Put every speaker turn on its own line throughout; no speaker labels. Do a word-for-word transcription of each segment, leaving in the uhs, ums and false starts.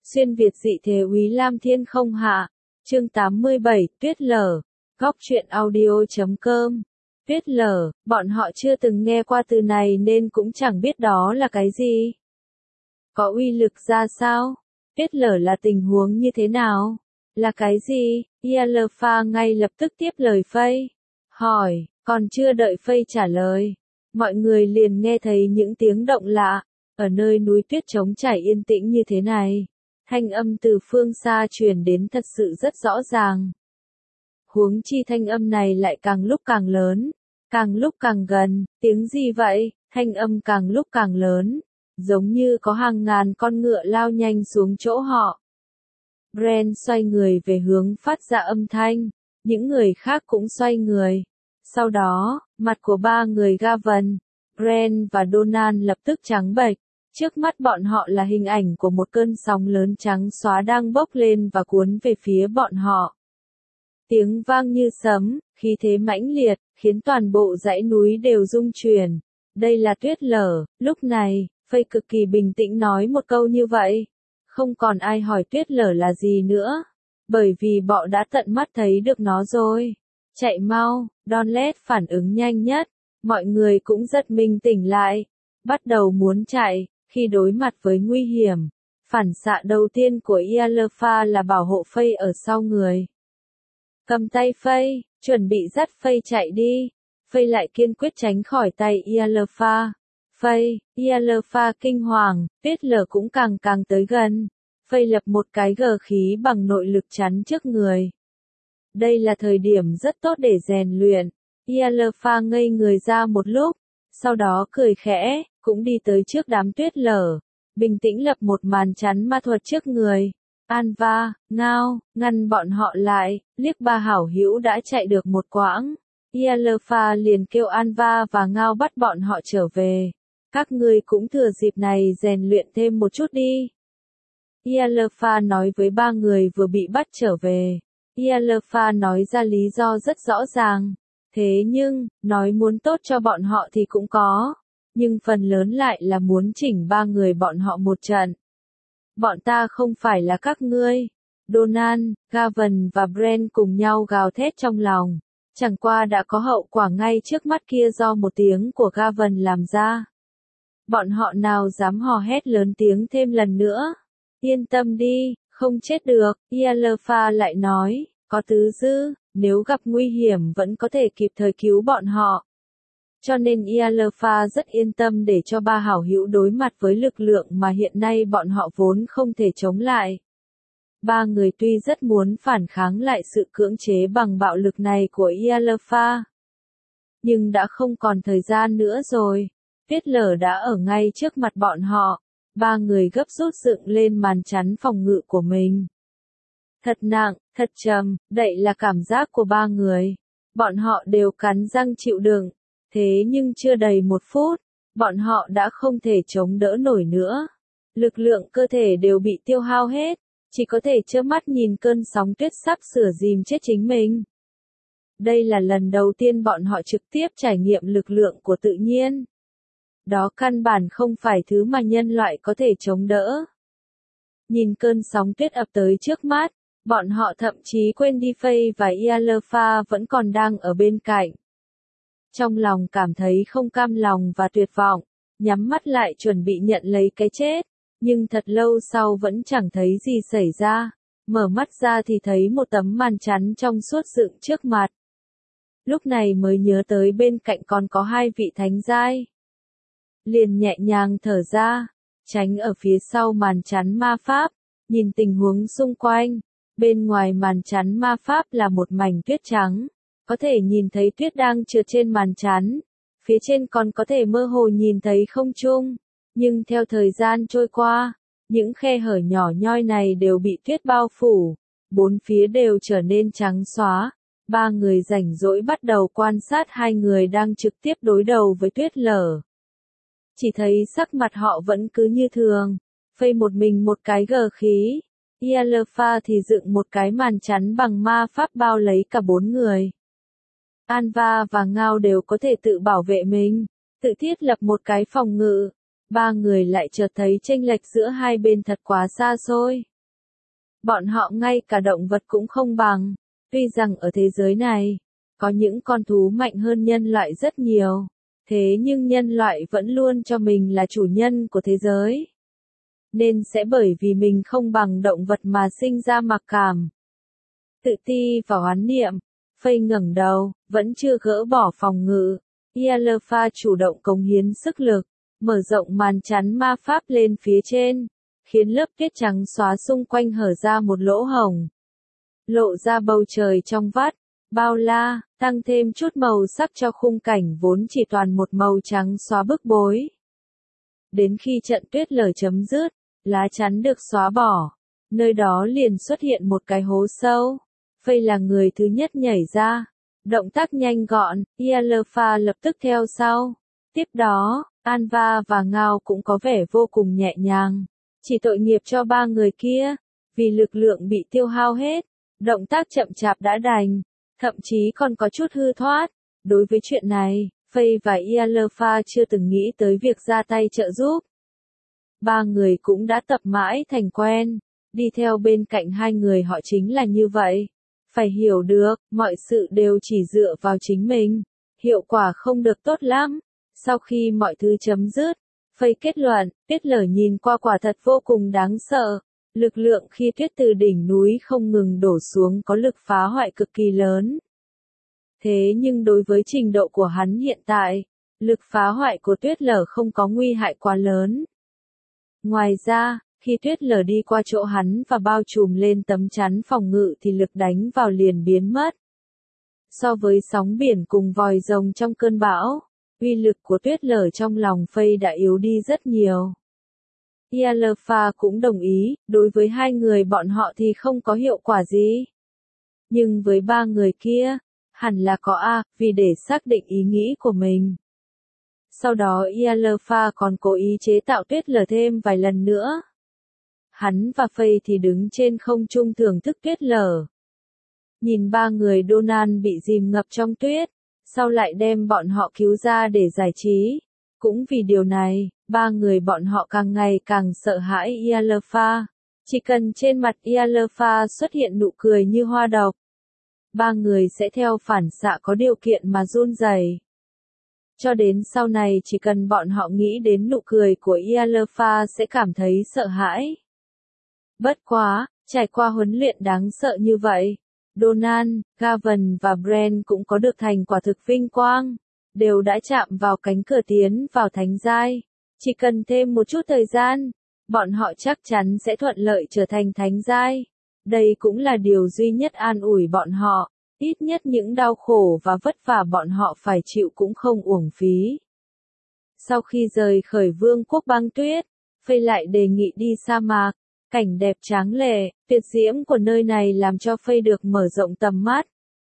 Xuyên Việt dị thế Úy Lam Thiên không hạ. Chương tám mươi bảy, Tuyết Lở. Góc truyện audio chấm com. Tuyết Lở, bọn họ chưa từng nghe qua từ này nên cũng chẳng biết đó là cái gì. Có uy lực ra sao? Tuyết Lở là tình huống như thế nào? Là cái gì? Yalfa ngay lập tức tiếp lời Phây. Hỏi, còn chưa đợi Phây trả lời. Mọi người liền nghe thấy những tiếng động lạ. Ở nơi núi tuyết trống trải yên tĩnh như thế này. Thanh âm từ phương xa truyền đến thật sự rất rõ ràng. Huống chi thanh âm này lại càng lúc càng lớn, càng lúc càng gần, tiếng gì vậy? Thanh âm càng lúc càng lớn, giống như có hàng ngàn con ngựa lao nhanh xuống chỗ họ. Bren xoay người về hướng phát ra âm thanh, những người khác cũng xoay người. Sau đó, mặt của ba người Gavin, Bren và Donald lập tức trắng bệch. Trước mắt bọn họ là hình ảnh của một cơn sóng lớn trắng xóa đang bốc lên và cuốn về phía bọn họ. Tiếng vang như sấm, khí thế mãnh liệt, khiến toàn bộ dãy núi đều rung chuyển. Đây là Tuyết Lở. Lúc này, Phây cực kỳ bình tĩnh nói một câu như vậy. Không còn ai hỏi Tuyết Lở là gì nữa, bởi vì bọn đã tận mắt thấy được nó rồi. Chạy mau, Donlet phản ứng nhanh nhất, mọi người cũng giật mình tỉnh lại, bắt đầu muốn chạy. Khi đối mặt với nguy hiểm, phản xạ đầu tiên của Yalfa là bảo hộ Phây ở sau người. Cầm tay Phây, chuẩn bị dắt Phây chạy đi. Phây lại kiên quyết tránh khỏi tay Yalfa. Phây, Yalfa kinh hoàng, Tuyết Lở cũng càng càng tới gần. Phây lập một cái gờ khí bằng nội lực chắn trước người. Đây là thời điểm rất tốt để rèn luyện. Yalfa ngây người ra một lúc, sau đó cười khẽ, cũng đi tới trước đám Tuyết Lở, bình tĩnh lập một màn chắn ma thuật trước người. Anva, Ngao, ngăn bọn họ lại, liếc ba hảo hữu đã chạy được một quãng. Yalfa liền kêu Anva và Ngao bắt bọn họ trở về. Các ngươi cũng thừa dịp này rèn luyện thêm một chút đi. Yalfa nói với ba người vừa bị bắt trở về. Yalfa nói ra lý do rất rõ ràng. Thế nhưng, nói muốn tốt cho bọn họ thì cũng có. Nhưng phần lớn lại là muốn chỉnh ba người bọn họ một trận. Bọn ta không phải là các ngươi. Donald, Gavin và Bren cùng nhau gào thét trong lòng. Chẳng qua đã có hậu quả ngay trước mắt kia do một tiếng của Gavin làm ra. Bọn họ nào dám hò hét lớn tiếng thêm lần nữa. Yên tâm đi, không chết được, Yalfa lại nói, có tứ dư, nếu gặp nguy hiểm vẫn có thể kịp thời cứu bọn họ. Cho nên Yalfa rất yên tâm để cho ba hảo hữu đối mặt với lực lượng mà hiện nay bọn họ vốn không thể chống lại. Ba người tuy rất muốn phản kháng lại sự cưỡng chế bằng bạo lực này của Yalfa, nhưng đã không còn thời gian nữa rồi. Tuyết Lở đã ở ngay trước mặt bọn họ. Ba người gấp rút dựng lên màn chắn phòng ngự của mình. Thật nặng, thật trầm, đây là cảm giác của ba người. Bọn họ đều cắn răng chịu đựng. Thế nhưng chưa đầy một phút, bọn họ đã không thể chống đỡ nổi nữa. Lực lượng cơ thể đều bị tiêu hao hết, chỉ có thể trơ mắt nhìn cơn sóng tuyết sắp sửa dìm chết chính mình. Đây là lần đầu tiên bọn họ trực tiếp trải nghiệm lực lượng của tự nhiên. Đó căn bản không phải thứ mà nhân loại có thể chống đỡ. Nhìn cơn sóng tuyết ập tới trước mắt, bọn họ thậm chí quên đi Phây và Yalfa vẫn còn đang ở bên cạnh. Trong lòng cảm thấy không cam lòng và tuyệt vọng, nhắm mắt lại chuẩn bị nhận lấy cái chết, nhưng thật lâu sau vẫn chẳng thấy gì xảy ra. Mở mắt ra thì thấy một tấm màn chắn trong suốt dựng trước mặt. Lúc này mới nhớ tới bên cạnh còn có hai vị thánh giai. Liền nhẹ nhàng thở ra, tránh ở phía sau màn chắn ma pháp, nhìn tình huống xung quanh. Bên ngoài màn chắn ma pháp là một mảnh tuyết trắng, có thể nhìn thấy tuyết đang trượt trên màn chắn, phía trên còn có thể mơ hồ nhìn thấy không trung, nhưng theo thời gian trôi qua, những khe hở nhỏ nhoi này đều bị tuyết bao phủ, bốn phía đều trở nên trắng xóa. Ba người rảnh rỗi bắt đầu quan sát hai người đang trực tiếp đối đầu với Tuyết Lở. Chỉ thấy sắc mặt họ vẫn cứ như thường, Phây một mình một cái gờ khí, Yalfa thì dựng một cái màn chắn bằng ma pháp bao lấy cả bốn người. Anva và Ngao đều có thể tự bảo vệ mình, tự thiết lập một cái phòng ngự. Ba người lại chợt thấy chênh lệch giữa hai bên thật quá xa xôi. Bọn họ ngay cả động vật cũng không bằng. Tuy rằng ở thế giới này, có những con thú mạnh hơn nhân loại rất nhiều. Thế nhưng nhân loại vẫn luôn cho mình là chủ nhân của thế giới. Nên sẽ bởi vì mình không bằng động vật mà sinh ra mặc cảm. Tự ti và oán niệm. Faye ngẩng đầu, vẫn chưa gỡ bỏ phòng ngự. Ialfa chủ động cống hiến sức lực, mở rộng màn chắn ma pháp lên phía trên, khiến lớp tuyết trắng xóa xung quanh hở ra một lỗ hổng. Lộ ra bầu trời trong vắt, bao la, tăng thêm chút màu sắc cho khung cảnh vốn chỉ toàn một màu trắng xóa bức bối. Đến khi trận tuyết lở chấm dứt, lá chắn được xóa bỏ, nơi đó liền xuất hiện một cái hố sâu. Faye là người thứ nhất nhảy ra, động tác nhanh gọn, Ialfa lập tức theo sau. Tiếp đó, Anva và Ngao cũng có vẻ vô cùng nhẹ nhàng. Chỉ tội nghiệp cho ba người kia, vì lực lượng bị tiêu hao hết, động tác chậm chạp đã đành, thậm chí còn có chút hư thoát. Đối với chuyện này, Faye và Ialfa chưa từng nghĩ tới việc ra tay trợ giúp. Ba người cũng đã tập mãi thành quen, đi theo bên cạnh hai người họ chính là như vậy. Phải hiểu được, mọi sự đều chỉ dựa vào chính mình, hiệu quả không được tốt lắm. Sau khi mọi thứ chấm dứt, Faye kết luận, tuyết lở nhìn qua quả thật vô cùng đáng sợ. Lực lượng khi tuyết từ đỉnh núi không ngừng đổ xuống có lực phá hoại cực kỳ lớn. Thế nhưng đối với trình độ của hắn hiện tại, lực phá hoại của tuyết lở không có nguy hại quá lớn. Ngoài ra, khi tuyết lở đi qua chỗ hắn và bao trùm lên tấm chắn phòng ngự thì lực đánh vào liền biến mất. So với sóng biển cùng vòi rồng trong cơn bão, uy lực của tuyết lở trong lòng Faye đã yếu đi rất nhiều. Ialfa cũng đồng ý, đối với hai người bọn họ thì không có hiệu quả gì. Nhưng với ba người kia, hẳn là có a, vì để xác định ý nghĩ của mình. Sau đó Ialfa còn cố ý chế tạo tuyết lở thêm vài lần nữa. Hắn và Faye thì đứng trên không trung thưởng thức tuyết lở. Nhìn ba người Donan bị dìm ngập trong tuyết, sau lại đem bọn họ cứu ra để giải trí. Cũng vì điều này, ba người bọn họ càng ngày càng sợ hãi Ialfa. Chỉ cần trên mặt Ialfa xuất hiện nụ cười như hoa độc, ba người sẽ theo phản xạ có điều kiện mà run rẩy. Cho đến sau này chỉ cần bọn họ nghĩ đến nụ cười của Ialfa sẽ cảm thấy sợ hãi. Bất quá, trải qua huấn luyện đáng sợ như vậy, Donan, Gavin và Bren cũng có được thành quả thực vinh quang, đều đã chạm vào cánh cửa tiến vào thánh giai. Chỉ cần thêm một chút thời gian, bọn họ chắc chắn sẽ thuận lợi trở thành thánh giai. Đây cũng là điều duy nhất an ủi bọn họ, ít nhất những đau khổ và vất vả bọn họ phải chịu cũng không uổng phí. Sau khi rời khỏi vương quốc băng tuyết, Faye lại đề nghị đi sa mạc. Cảnh đẹp tráng lệ, tuyệt diễm của nơi này làm cho Faye được mở rộng tầm mắt.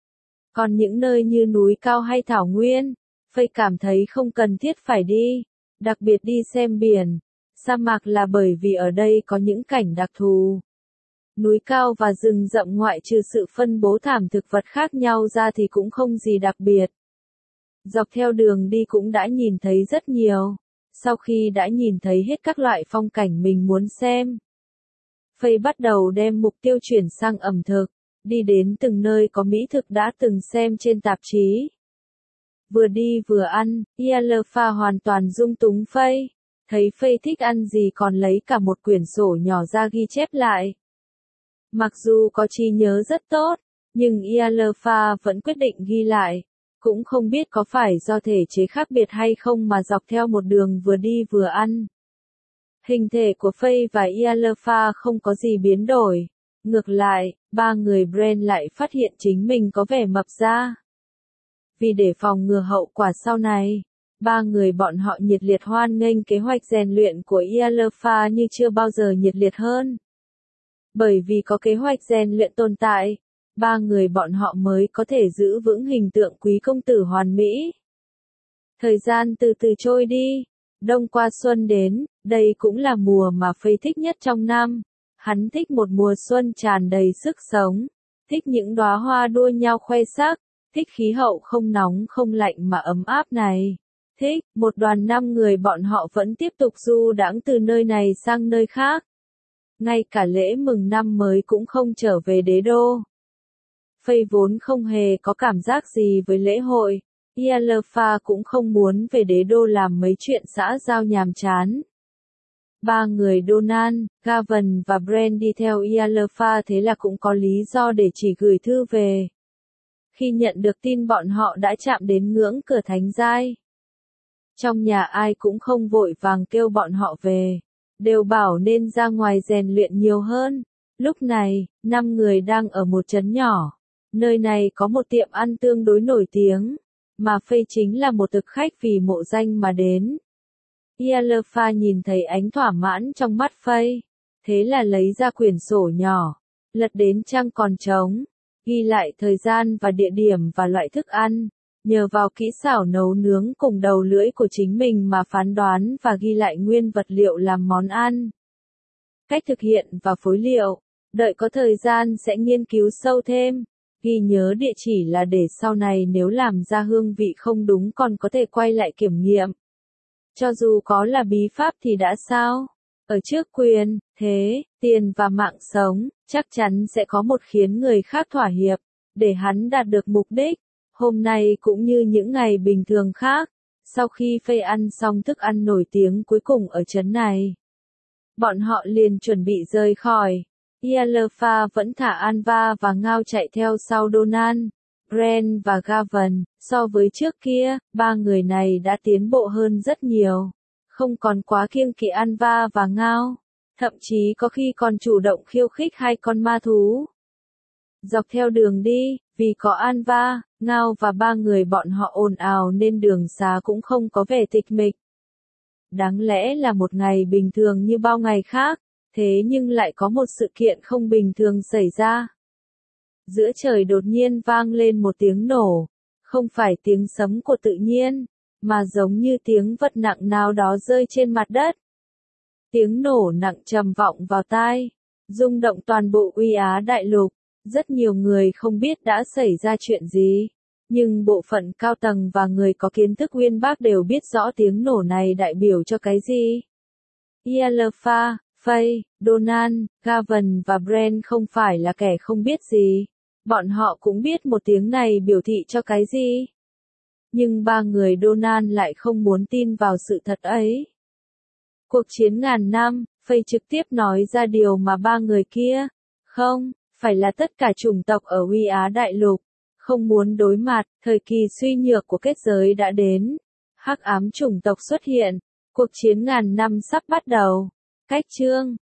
Còn những nơi như núi cao hay thảo nguyên, Faye cảm thấy không cần thiết phải đi, đặc biệt đi xem biển. Sa mạc là bởi vì ở đây có những cảnh đặc thù. Núi cao và rừng rậm ngoại trừ sự phân bố thảm thực vật khác nhau ra thì cũng không gì đặc biệt. Dọc theo đường đi cũng đã nhìn thấy rất nhiều. Sau khi đã nhìn thấy hết các loại phong cảnh mình muốn xem, Faye bắt đầu đem mục tiêu chuyển sang ẩm thực, đi đến từng nơi có mỹ thực đã từng xem trên tạp chí. Vừa đi vừa ăn, Ialfa hoàn toàn dung túng Faye. Thấy Faye thích ăn gì còn lấy cả một quyển sổ nhỏ ra ghi chép lại. Mặc dù có trí nhớ rất tốt, nhưng Ialfa vẫn quyết định ghi lại. Cũng không biết có phải do thể chế khác biệt hay không mà dọc theo một đường vừa đi vừa ăn. Hình thể của Faye và Ialfa không có gì biến đổi. Ngược lại, ba người Bren lại phát hiện chính mình có vẻ mập ra. Vì để phòng ngừa hậu quả sau này, ba người bọn họ nhiệt liệt hoan nghênh kế hoạch rèn luyện của Ialfa như chưa bao giờ nhiệt liệt hơn. Bởi vì có kế hoạch rèn luyện tồn tại, ba người bọn họ mới có thể giữ vững hình tượng quý công tử hoàn mỹ. Thời gian từ từ trôi đi, đông qua xuân đến, đây cũng là mùa mà Faye thích nhất trong năm. Hắn thích một mùa xuân tràn đầy sức sống, thích những đóa hoa đua nhau khoe sắc, thích khí hậu không nóng không lạnh mà ấm áp này. Thích, một đoàn năm người bọn họ vẫn tiếp tục du đãng từ nơi này sang nơi khác. ngay cả lễ mừng năm mới cũng không trở về đế đô. Faye vốn không hề có cảm giác gì với lễ hội, Yalfa cũng không muốn về đế đô làm mấy chuyện xã giao nhàm chán. Ba người Donald, Gavin và Brent đi theo Yalfa thế là cũng có lý do để chỉ gửi thư về. Khi nhận được tin bọn họ đã chạm đến ngưỡng cửa thánh giai. Trong nhà ai cũng không vội vàng kêu bọn họ về, đều bảo nên ra ngoài rèn luyện nhiều hơn. Lúc này, năm người đang ở một trấn nhỏ. Nơi này có một tiệm ăn tương đối nổi tiếng, mà Faye chính là một thực khách vì mộ danh mà đến. Yalfa nhìn thấy ánh thỏa mãn trong mắt Faye, thế là lấy ra quyển sổ nhỏ, lật đến trang còn trống, ghi lại thời gian và địa điểm và loại thức ăn, nhờ vào kỹ xảo nấu nướng cùng đầu lưỡi của chính mình mà phán đoán và ghi lại nguyên vật liệu làm món ăn. Cách thực hiện và phối liệu, đợi có thời gian sẽ nghiên cứu sâu thêm. Ghi nhớ địa chỉ là để sau này nếu làm ra hương vị không đúng còn có thể quay lại kiểm nghiệm. Cho dù có là bí pháp thì đã sao? Ở trước quyền, thế, tiền và mạng sống, chắc chắn sẽ có một khiến người khác thỏa hiệp, để hắn đạt được mục đích. Hôm nay cũng như những ngày bình thường khác, sau khi Faye ăn xong thức ăn nổi tiếng cuối cùng ở trấn này, bọn họ liền chuẩn bị rời khỏi. Yalfa vẫn thả Anva và Ngao chạy theo sau Donald, Brent và Gavin. So với trước kia, ba người này đã tiến bộ hơn rất nhiều, không còn quá kiêng kỵ Anva và Ngao, thậm chí có khi còn chủ động khiêu khích hai con ma thú. Dọc theo đường đi, vì có Anva, Ngao và ba người bọn họ ồn ào nên đường xá cũng không có vẻ tịch mịch. Đáng lẽ là một ngày bình thường như bao ngày khác. Thế nhưng lại có một sự kiện không bình thường xảy ra. Giữa trời đột nhiên vang lên một tiếng nổ, không phải tiếng sấm của tự nhiên, mà giống như tiếng vật nặng nào đó rơi trên mặt đất. Tiếng nổ nặng trầm vọng vào tai, rung động toàn bộ Uy Á đại lục. Rất nhiều người không biết đã xảy ra chuyện gì, nhưng bộ phận cao tầng và người có kiến thức uyên bác đều biết rõ tiếng nổ này đại biểu cho cái gì. Yalfa, Faye, Donald, Gavin và Brent không phải là kẻ không biết gì. Bọn họ cũng biết một tiếng này biểu thị cho cái gì. Nhưng ba người Donald lại không muốn tin vào sự thật ấy. Cuộc chiến ngàn năm, Faye trực tiếp nói ra điều mà ba người kia, không, phải là tất cả chủng tộc ở Uy Á đại lục, không muốn đối mặt. Thời kỳ suy nhược của kết giới đã đến. Hắc ám chủng tộc xuất hiện. Cuộc chiến ngàn năm sắp bắt đầu. Cách chương